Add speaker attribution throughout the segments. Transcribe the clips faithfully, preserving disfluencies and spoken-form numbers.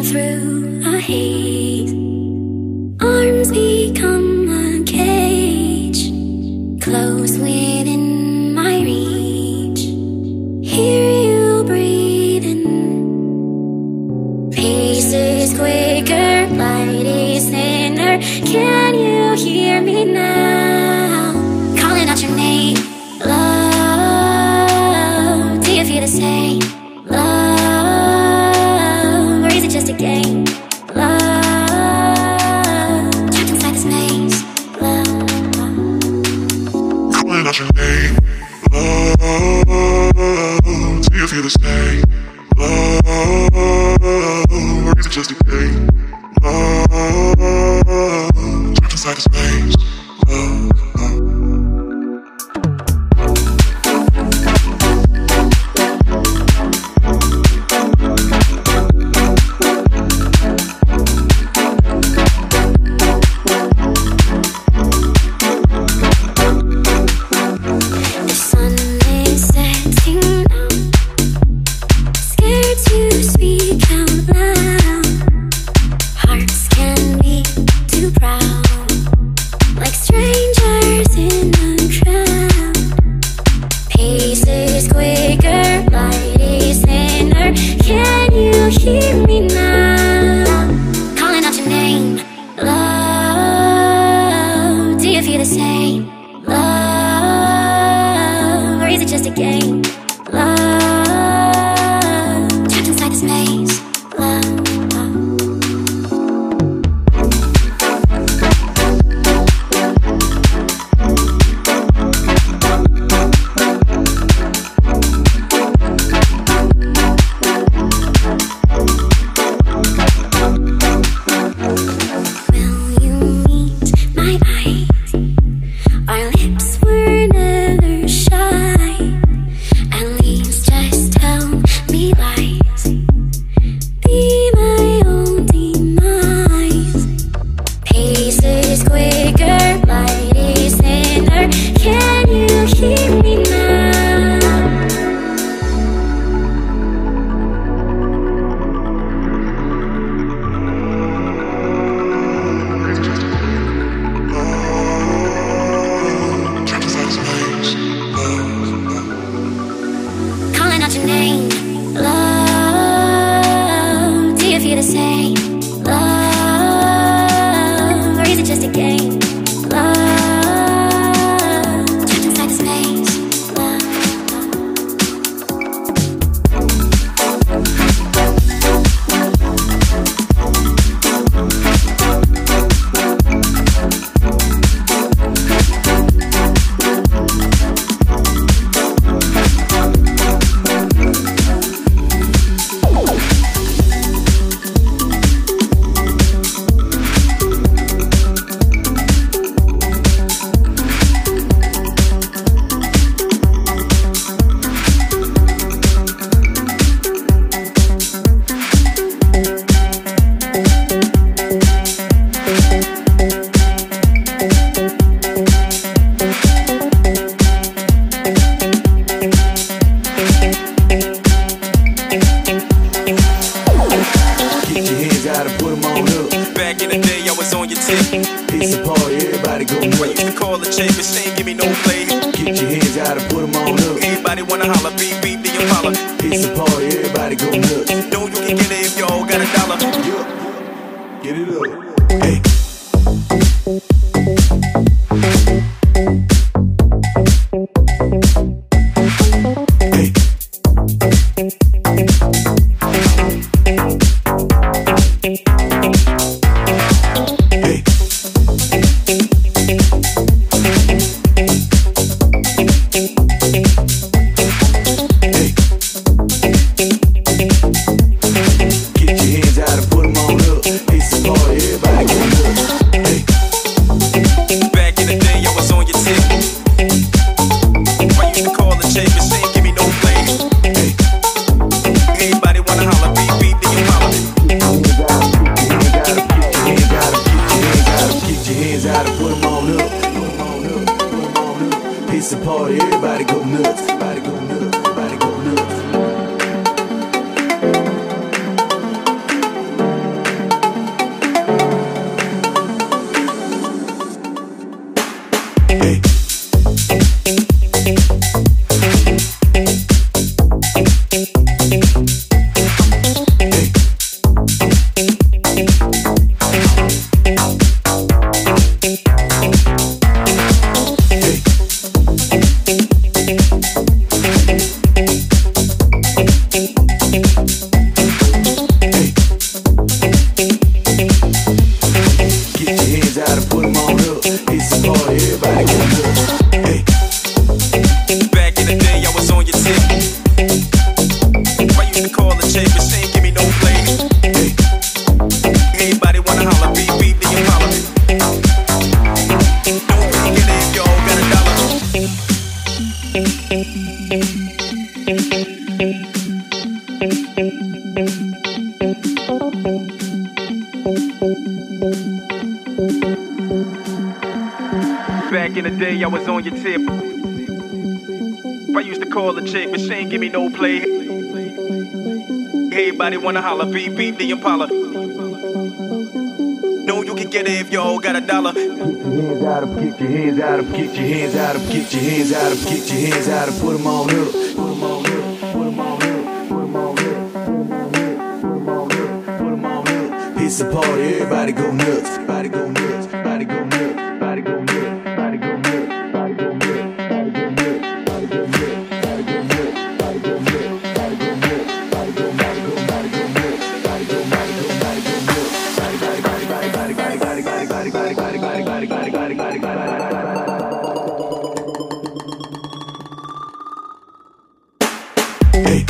Speaker 1: through a haze. Arms become a cage, close within my reach. Hear you breathing, paces quicker, light is thinner. Can you hear me now? Calling out your name, love. Do you feel the same, love? Or is it just a game, love? Trapped inside this maze, love.
Speaker 2: Calling out your name, love. Do you feel the same, love? Or is it just a game, love? Trapped inside this maze, love.
Speaker 3: Get your hands out and put them on up. It's a party, everybody. the day I was on your tip. I used to call a chick, but she ain't give me no play. Everybody wanna holler, beep beep the Impala. No, you can get it if you all got a dollar.
Speaker 4: Get your hands out up, get your hands out up, get your hands out up, get your hands out up, get your hands out up, put them on up, put them on up, put them on up, put them on up, put them on up, put them on up. It's a party, everybody go nuts, everybody go nuts, everybody go nuts, everybody go nuts, everybody go nuts, everybody go nuts, everybody go nuts, everybody go nuts, everybody go nuts, everybody go nuts, everybody go nuts, everybody go nuts, everybody go nuts, everybody go nuts, everybody go nuts, everybody go nuts. Hey.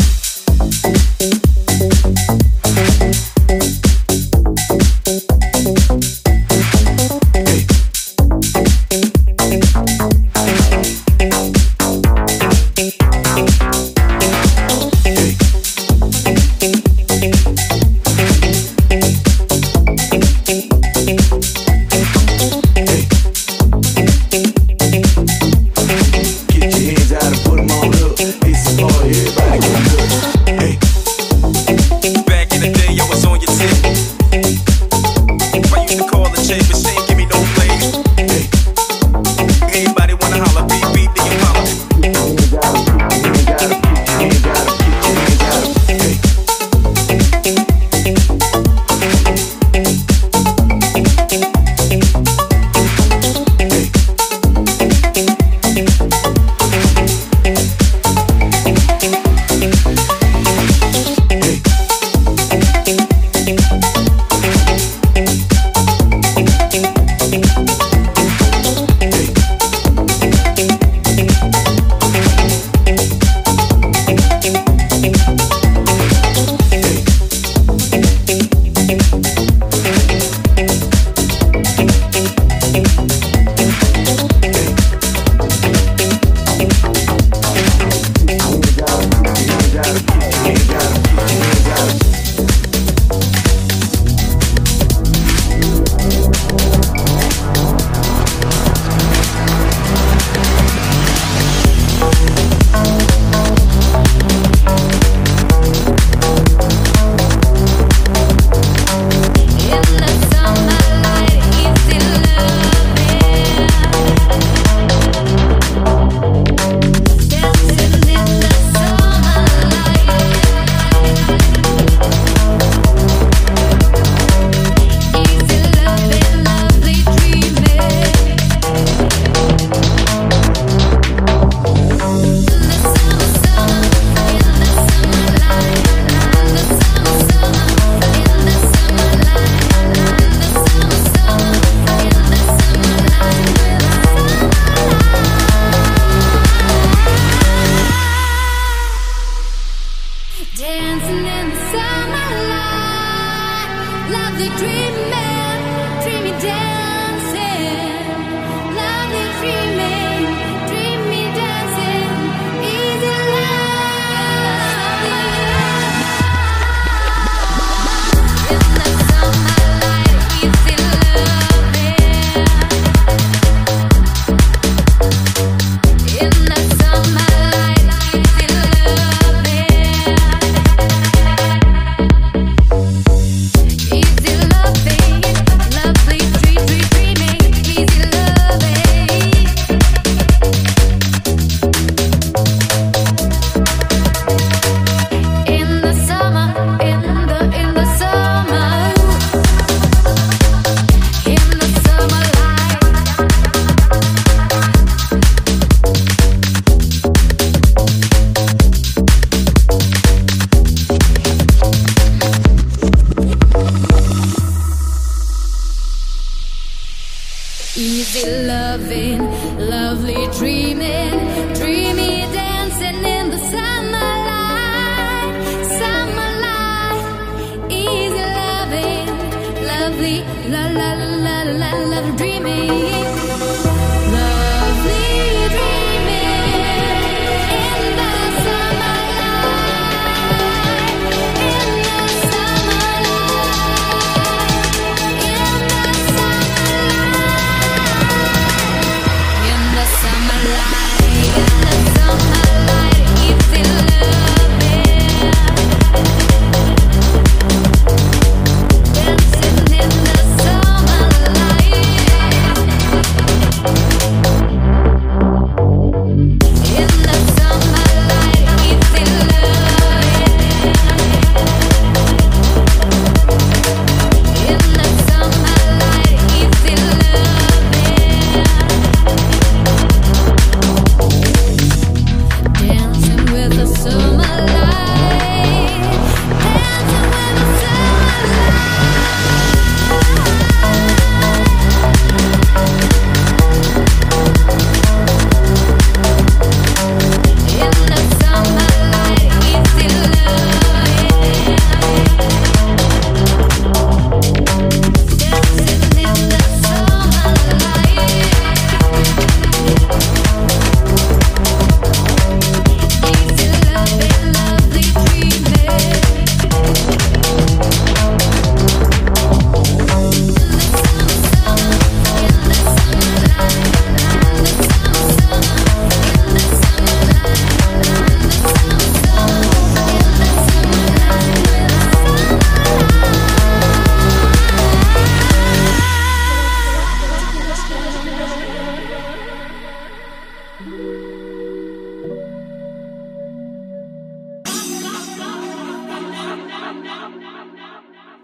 Speaker 1: In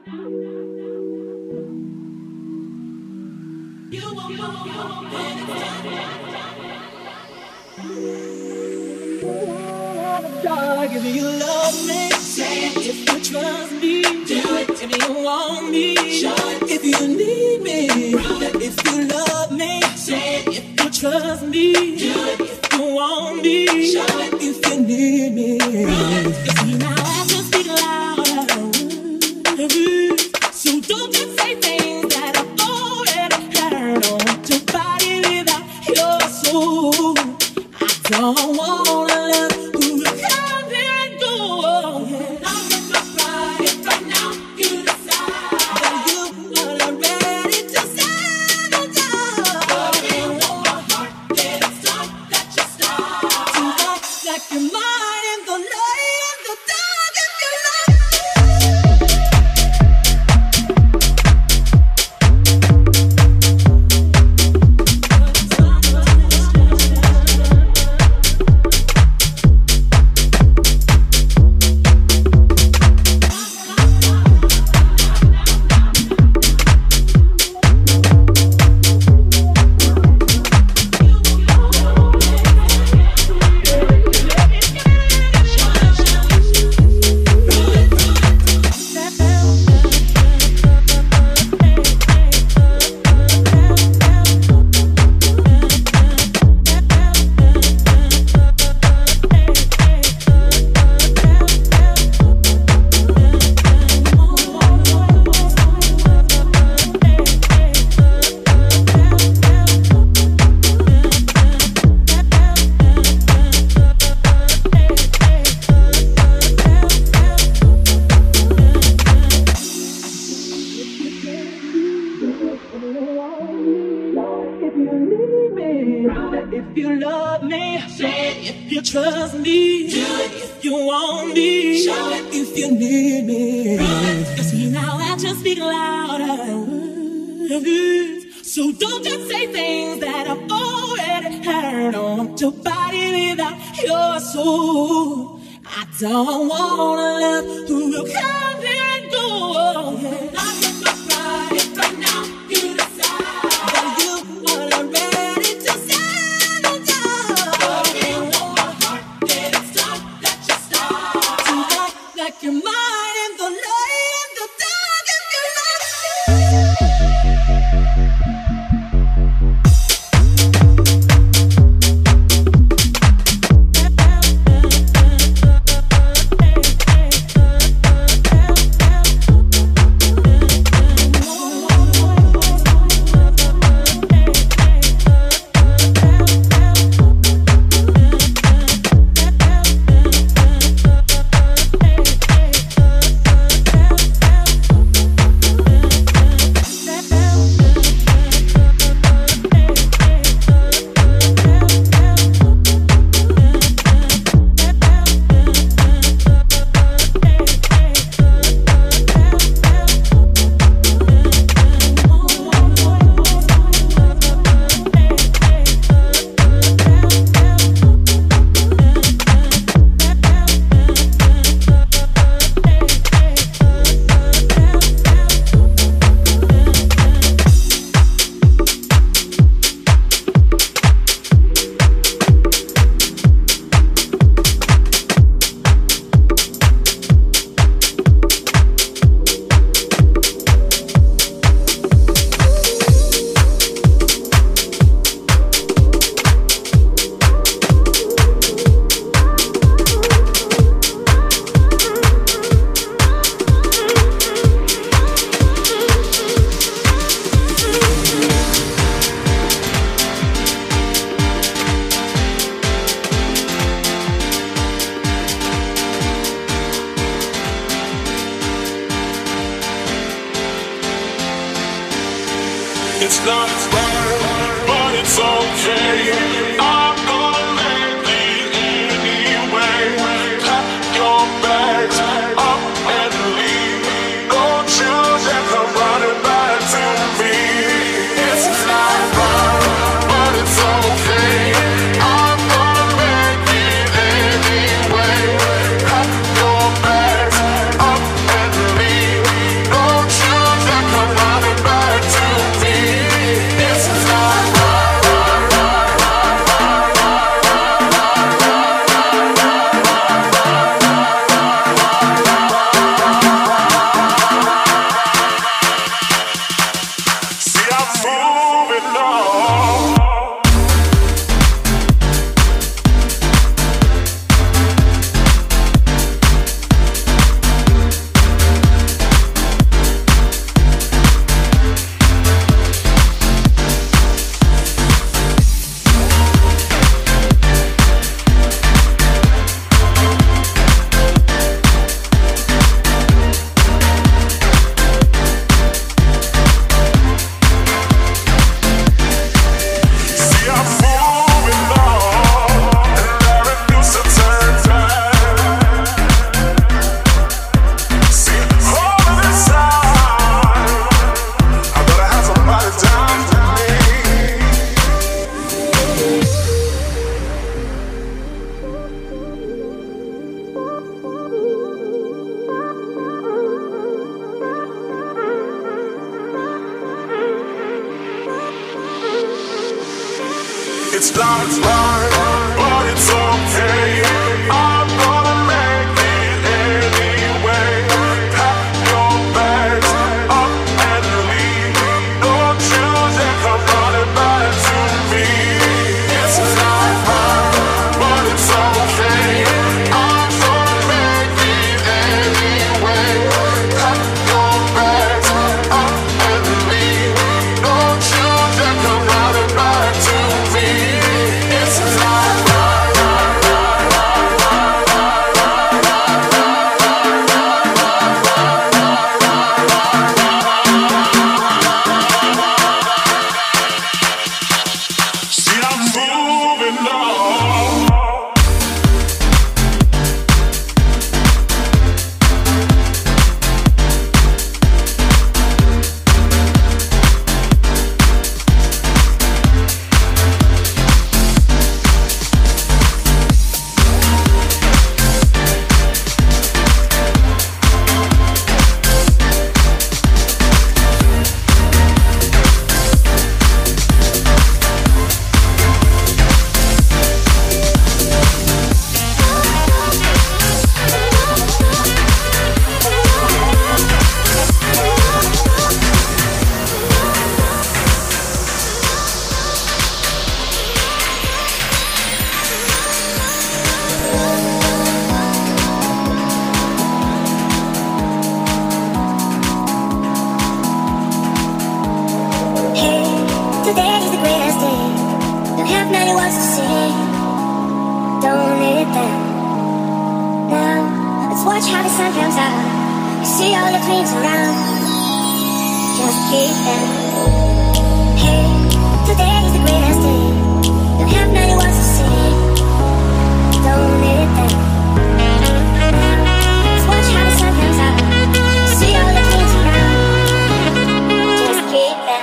Speaker 5: Dog, if you love me, say it. If you trust me, do it. If you want me, show it. If you need me, prove it. If you love me, say it. If you trust me, do it. If you want me, show it. If you need me, prove it. You see now I just speak louder. So don't just say things that I've already heard. I want to body without your soul. I don't wanna love who will come and go. Yeah. I'm in my pride. If right now you decide that you are ready to settle down, but you want my heart, then it's time that you start to act like you're mine in the light and the dark if you love me. If you love me, say it. If you trust me, do it. If you want me, show it. If you need me, you see now I just speak louder. So don't just say things that I've already heard. I want your body without your soul. I don't wanna love who will come and go. Yeah. I'm in my pride. If right now you decide that you are ready to settle down, but you want my heart, then it's time that you start to act like you're mine in the light and the dark if you love me.
Speaker 2: It's not right, but it's okay. I'm gonna let it anyway. Pack your bags up and leave. Don't you dare come running back to me. It's not right, but it's okay. I'm gonna make it anyway. Pack your bags up and leave. Don't It's not right, but it's okay. I'm gonna make it anyway. Pack your bags up and leave. Don't you dare come running back to me. It's not right, but it's okay. I'm gonna make it anyway. Pack your bags up and leave. Don't you dare come running back to me. It's not right, right, right, right, right, right, right. See, I'm moving on.
Speaker 1: Hey, today is the greatest day. Don't have many words to say. Don't need them. Now, let's watch how the sun comes out. You see all the dreams around. Just keep them. Hey, today is the greatest day. Don't have many words to say. Don't need them. Now, let's watch how the sun comes out. You see all the dreams around. Just keep them.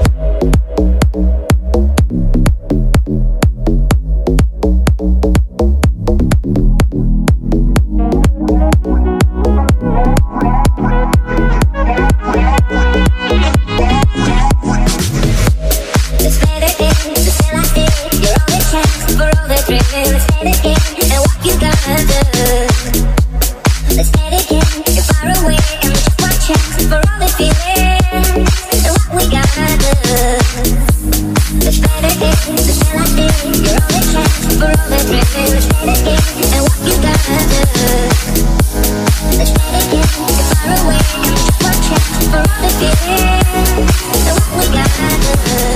Speaker 1: Let's play the game, let's play like this. You're only chance for all the dreaming. Let's play the game and what you gonna do. Let's play the game, you're far away and just one chance for all the feelings and what we gonna do. Let's play the game, let's play like this. You're only chance for all the dreaming. Let's play the game and what you gonna do. Let's play the game, you're far away and just one chance for all the feelings and what we gonna do.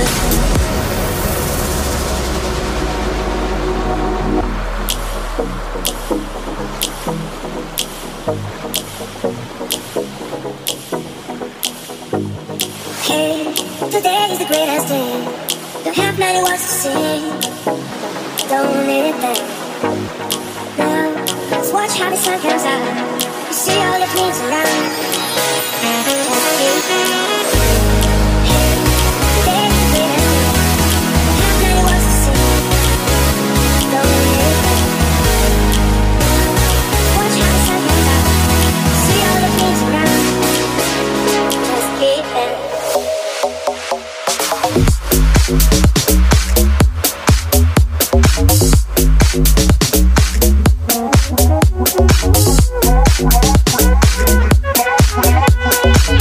Speaker 1: Hey, today is the greatest day. Don't have many words to say. Don't need them. Now, let's watch how the sun comes out. You see all the dreams around. Just keep them. Hey, today is the greatest day. Don't have many words to say. Don't need them. Let's watch how the sun comes out. You see all the dreams around. Just keep them.
Speaker 2: We'll be right back.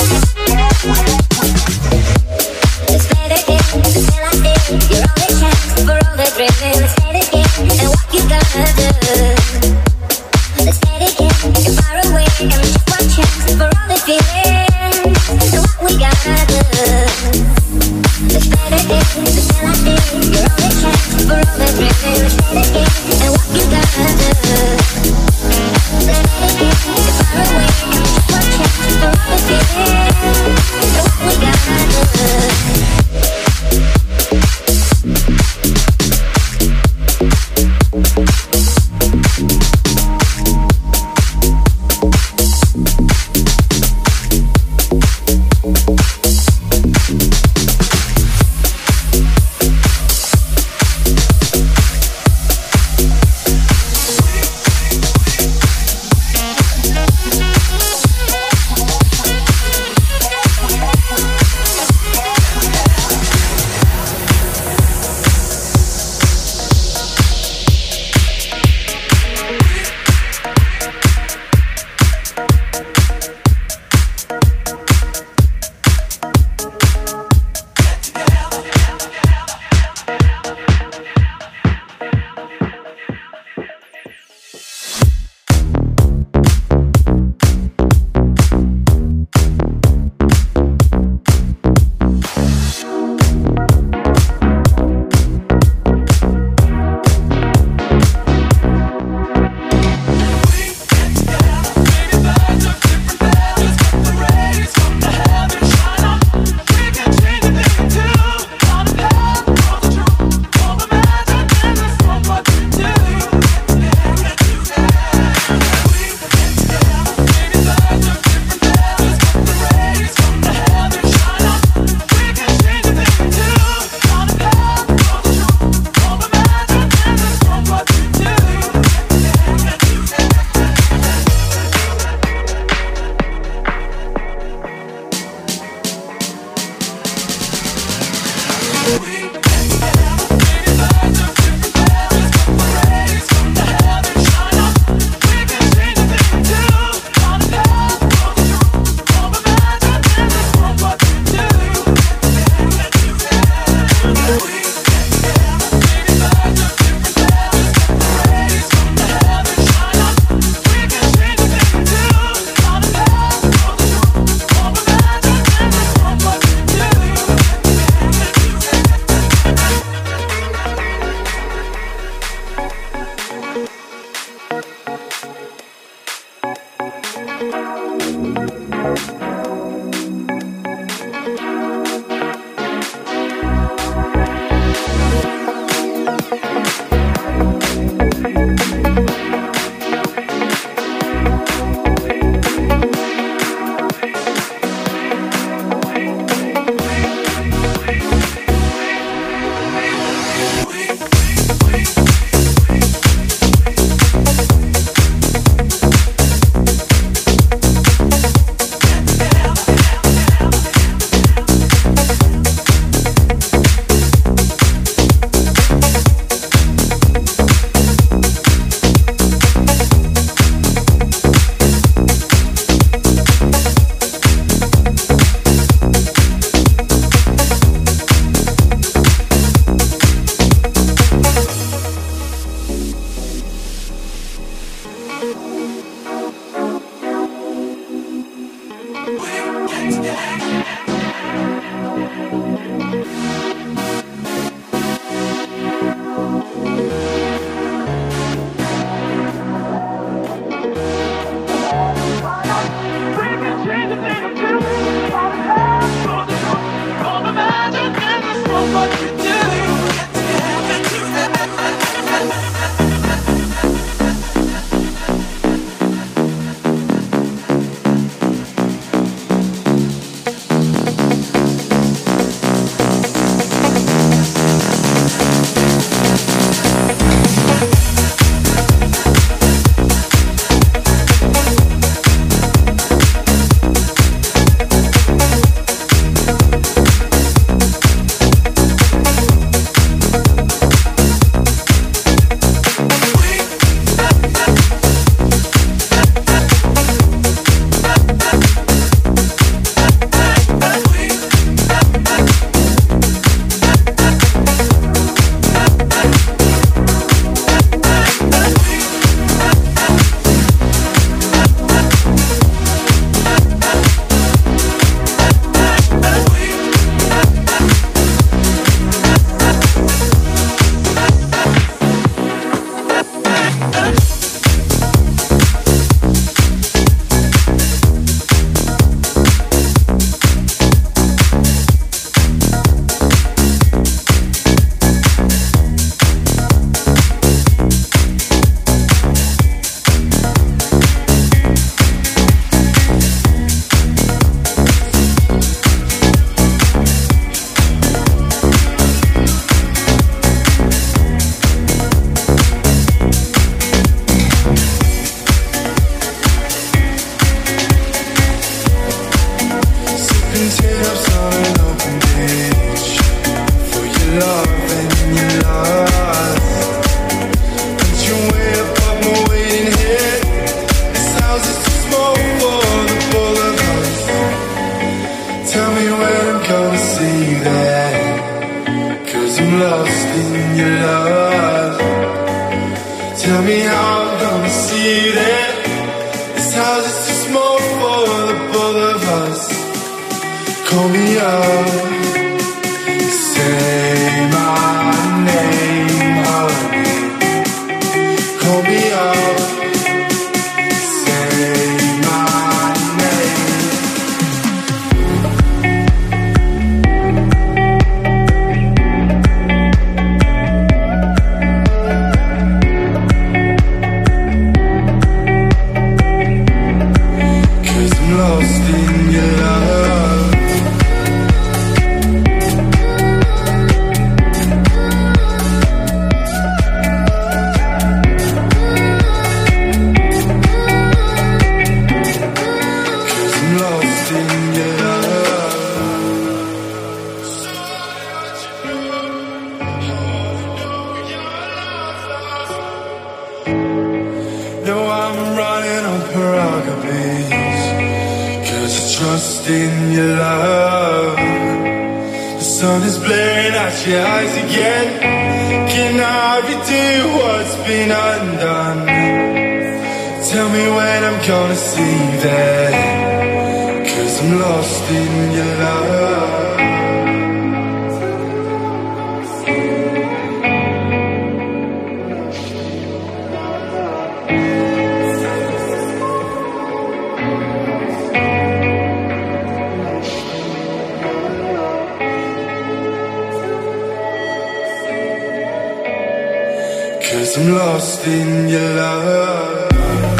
Speaker 6: I'm lost in your love.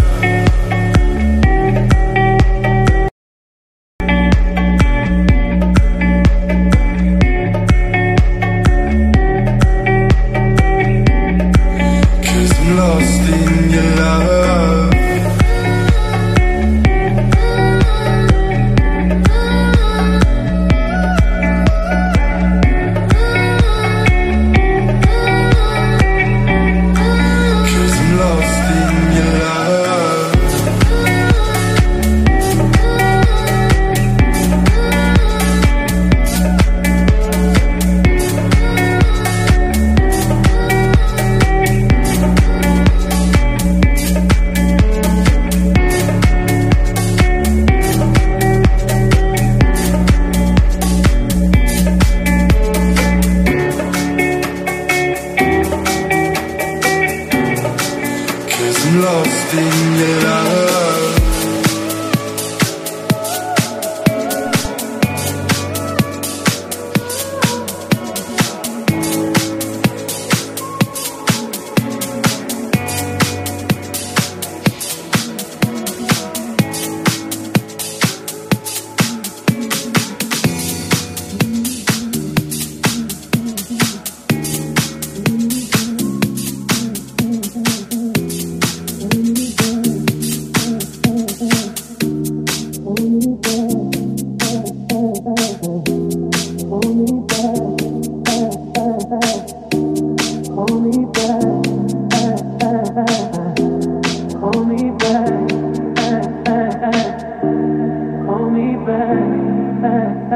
Speaker 6: Cause I'm lost in your love. Cause I'm lost in your love.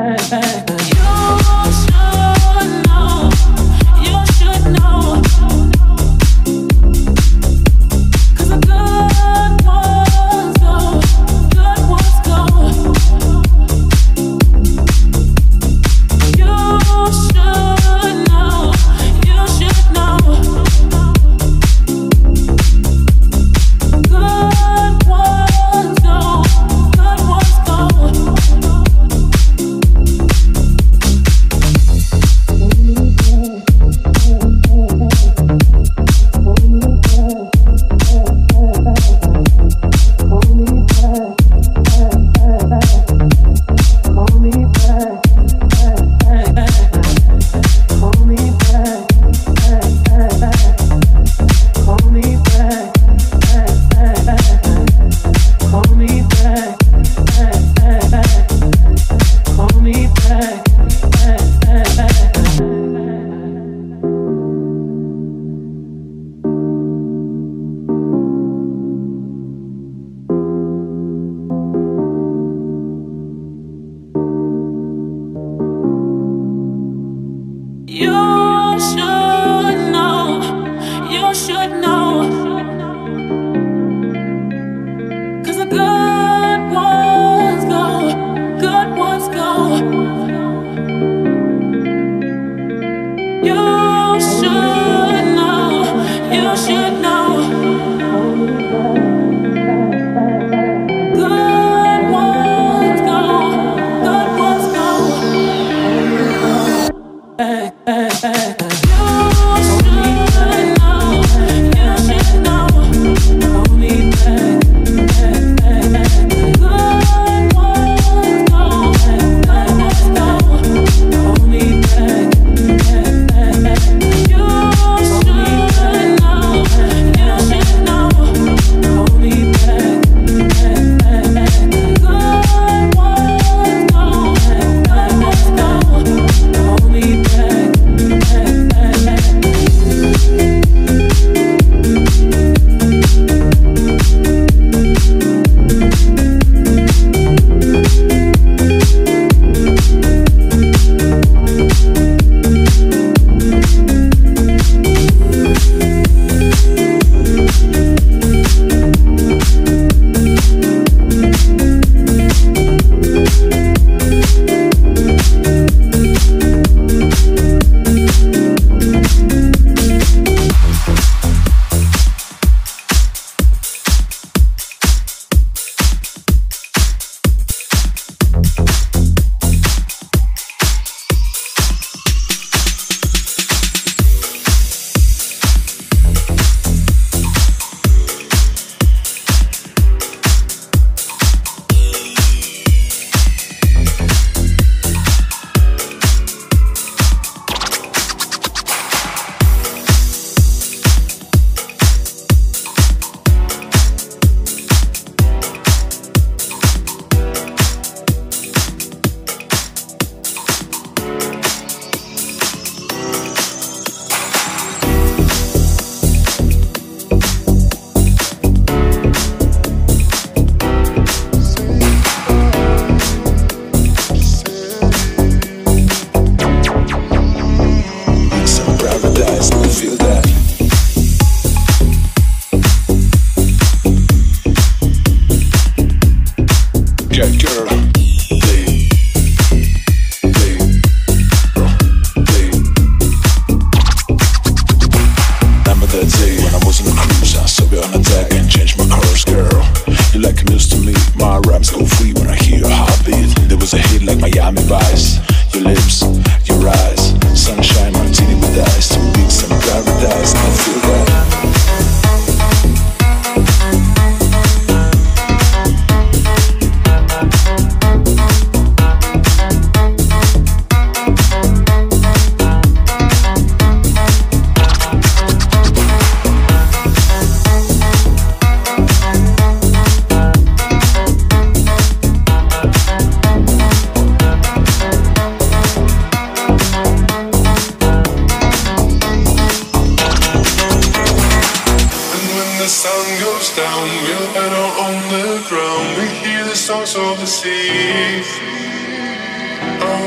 Speaker 6: songs of the sea. Oh,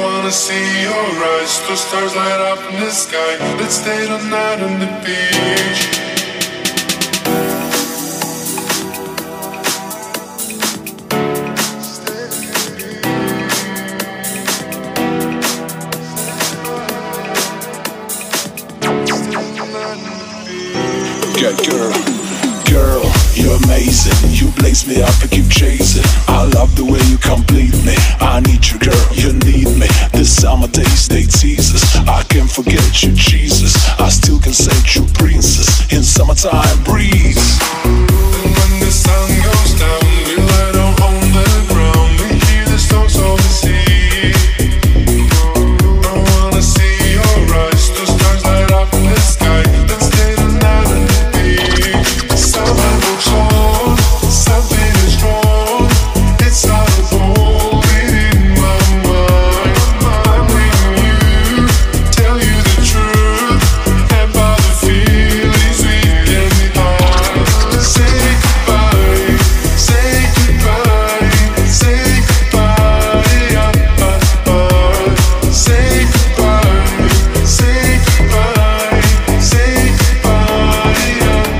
Speaker 6: wanna see your eyes. The stars light up in the sky. Let's stay the night on the beach.
Speaker 2: Good girl, girl, you're amazing. You blaze me up and keep chasing. I love the way you complete me. I need you, girl, you need me. The summer days, they tease us. I can't forget you, Jesus. I still can say you, princess. In summertime breeze.
Speaker 6: And when the sun goes down, we lie down on the ground. We hear the storms of the sea. I wanna see your eyes. The stars light up in the sky. Let's stay the night on the beach. Summer looks on, something is strong. It's out of hold in my mind. I'm leaving you, tell you the truth about the feelings we get behind. Say goodbye, say goodbye, say goodbye, yeah, bye, bye. Say goodbye, say goodbye, say goodbye, yeah, yeah.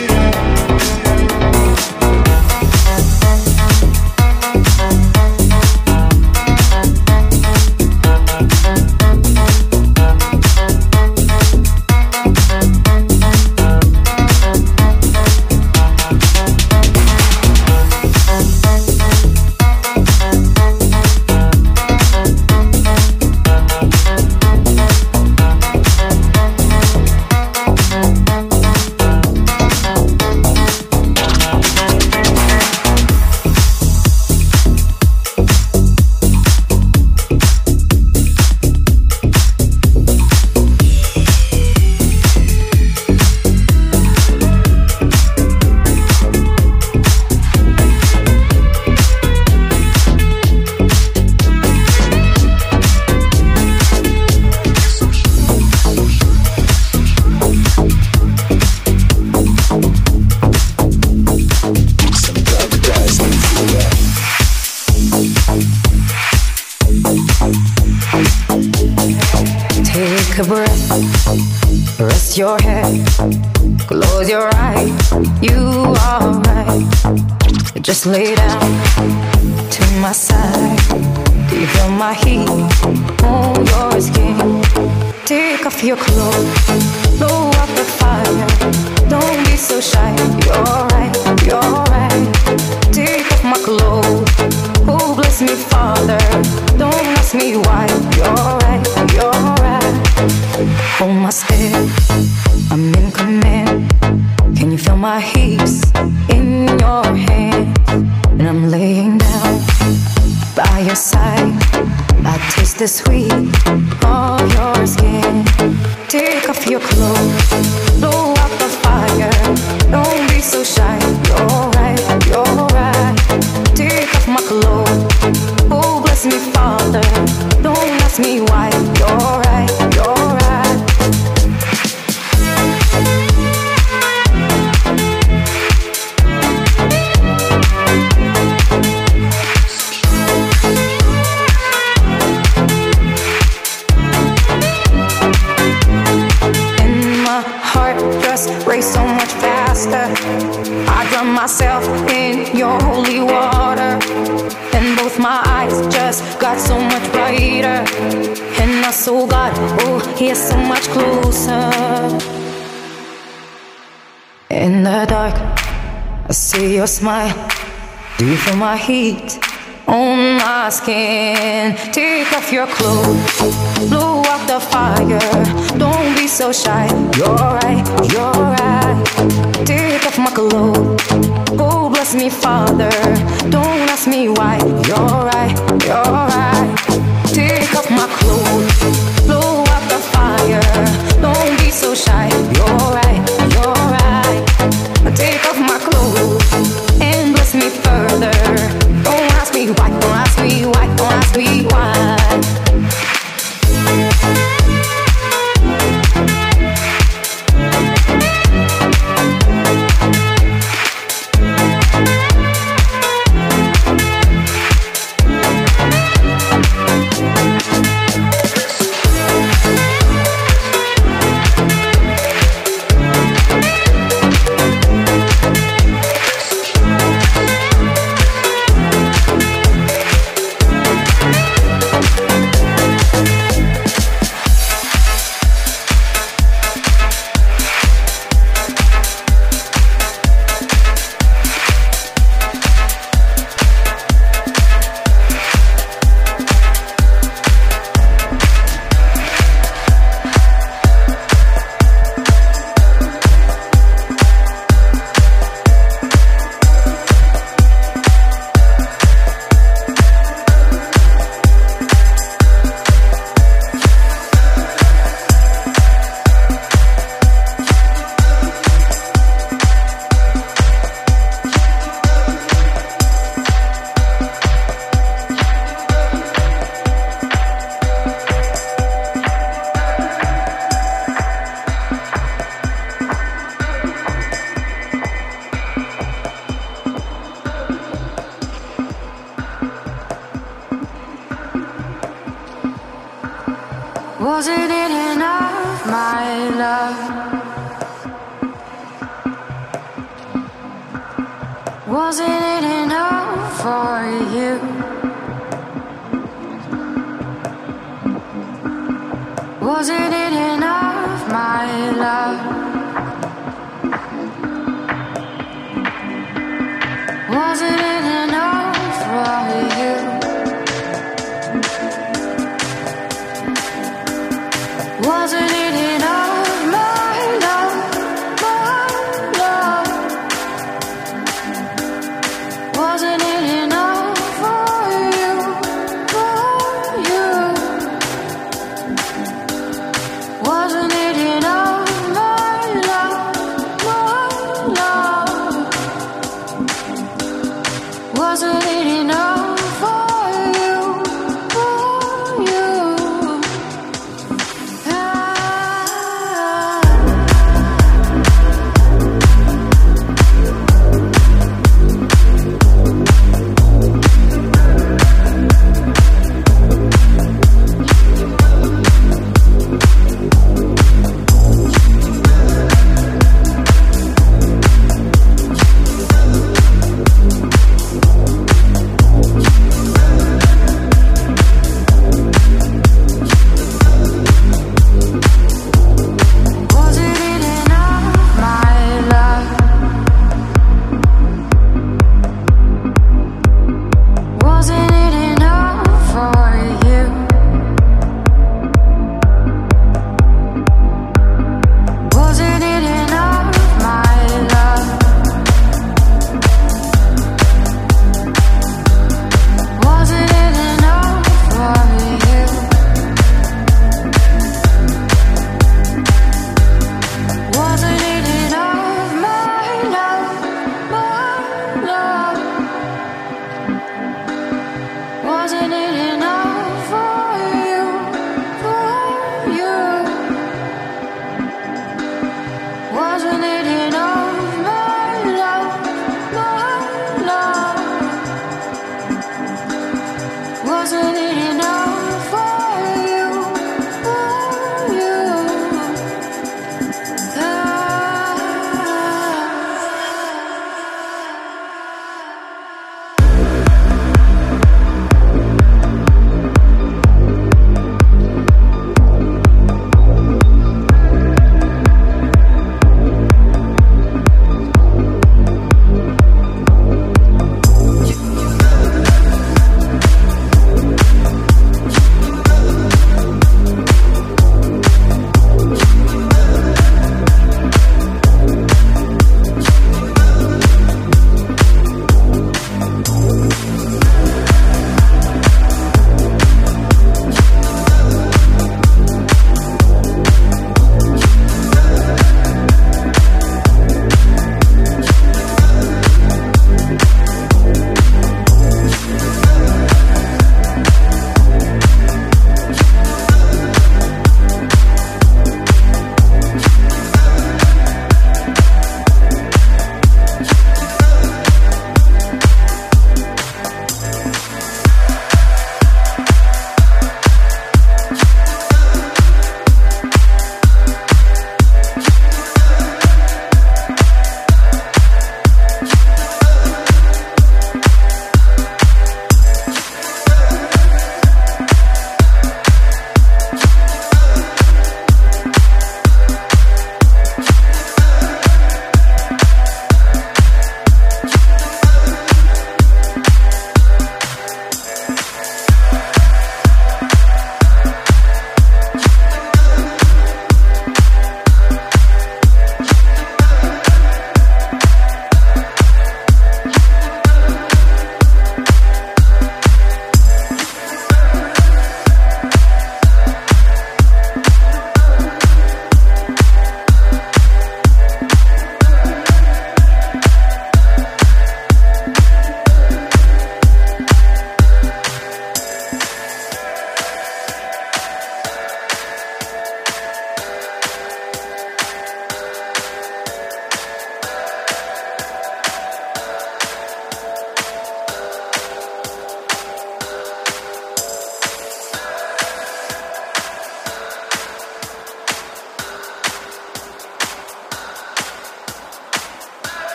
Speaker 7: Take a breath, rest your head, close your eyes, you are right. Just lay down to my side. Do you feel my heat on your skin? Take off your clothes, blow up the fire. Don't be so shy, you're right, you're right. Take off my clothes, oh bless me Father. Don't ask me why, you're right, you're right. Hold my step, I'm in command. Can you feel my hips in your hands? And I'm laying down by your side. I taste the sweet of your skin. Take off your clothes, blow up the fire. Don't be so shy, you're right, you're right. Take off my clothes, oh bless me Father. Don't ask me why, you're right, you're right. Race so much faster. I drown myself in your holy water, and both my eyes just got so much brighter. And I saw God, oh, He is so much closer. In the dark, I see your smile. Do you feel my heat on my skin? Take off your clothes, blow out the fire. Don't be so shy, you're right, you're right. Take off my clothes, oh bless me Father. Don't ask me why, you're right, you're right. Take off my clothes, blow out the fire. Don't be so shy, you're right, you're right. Take off my clothes and bless me further. Don't ask me why, don't ask me why, don't ask me why. Wasn't it enough, my love? Wasn't it enough for you? Wasn't it enough?